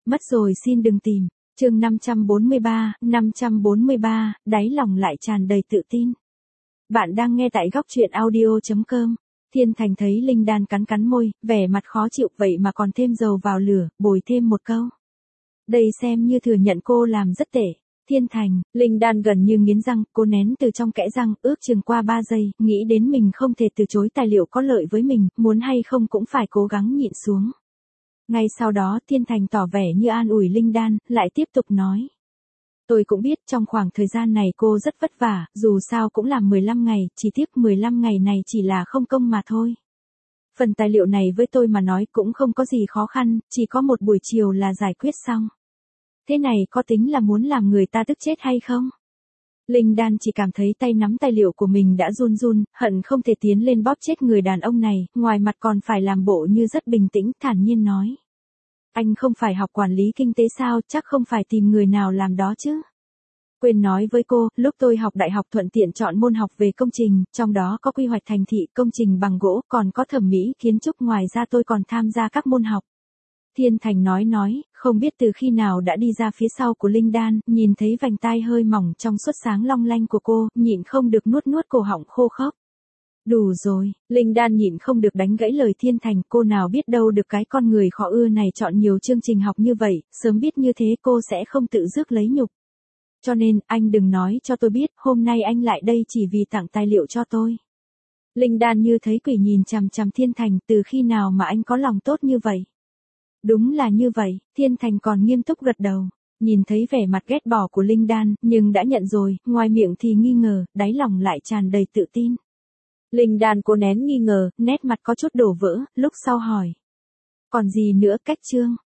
Mất rồi xin đừng tìm. Chương 543, đáy lòng lại tràn đầy tự tin. Bạn đang nghe tại góc truyện audio.com. Thiên Thành thấy Linh Đan cắn cắn môi, vẻ mặt khó chịu vậy mà còn thêm dầu vào lửa, bồi thêm một câu. Đây xem như thừa nhận cô làm rất tệ. Thiên Thành, Linh Đan gần như nghiến răng, cô nén từ trong kẽ răng, ước chừng qua 3 giây, nghĩ đến mình không thể từ chối tài liệu có lợi với mình, muốn hay không cũng phải cố gắng nhịn xuống. Ngay sau đó Thiên Thành tỏ vẻ như an ủi Linh Đan, lại tiếp tục nói. Tôi cũng biết trong khoảng thời gian này cô rất vất vả, dù sao cũng làm 15 ngày, chỉ tiếc 15 ngày này chỉ là không công mà thôi. Phần tài liệu này với tôi mà nói cũng không có gì khó khăn, chỉ có một buổi chiều là giải quyết xong. Thế này có tính là muốn làm người ta tức chết hay không? Linh Đan chỉ cảm thấy tay nắm tài liệu của mình đã run run, hận không thể tiến lên bóp chết người đàn ông này, ngoài mặt còn phải làm bộ như rất bình tĩnh, thản nhiên nói. Anh không phải học quản lý kinh tế sao, chắc không phải tìm người nào làm đó chứ. Quên nói với cô, lúc tôi học đại học thuận tiện chọn môn học về công trình, trong đó có quy hoạch thành thị, công trình bằng gỗ, còn có thẩm mỹ, kiến trúc, ngoài ra tôi còn tham gia các môn học. Thiên Thành nói, không biết từ khi nào đã đi ra phía sau của Linh Đan, nhìn thấy vành tai hơi mỏng trong suốt sáng long lanh của cô, nhịn không được nuốt cổ họng khô khốc. Đủ rồi, Linh Đan nhịn không được đánh gãy lời Thiên Thành, cô nào biết đâu được cái con người khó ưa này chọn nhiều chương trình học như vậy, sớm biết như thế cô sẽ không tự rước lấy nhục. Cho nên, anh đừng nói cho tôi biết, hôm nay anh lại đây chỉ vì tặng tài liệu cho tôi. Linh Đan như thấy quỷ nhìn chằm chằm Thiên Thành, từ khi nào mà anh có lòng tốt như vậy? Đúng là như vậy, Thiên Thành còn nghiêm túc gật đầu. Nhìn thấy vẻ mặt ghét bỏ của Linh Đan, nhưng đã nhận rồi, ngoài miệng thì nghi ngờ, đáy lòng lại tràn đầy tự tin. Linh Đan cố nén nghi ngờ, nét mặt có chút đổ vỡ, lúc sau hỏi. Còn gì nữa cách chương?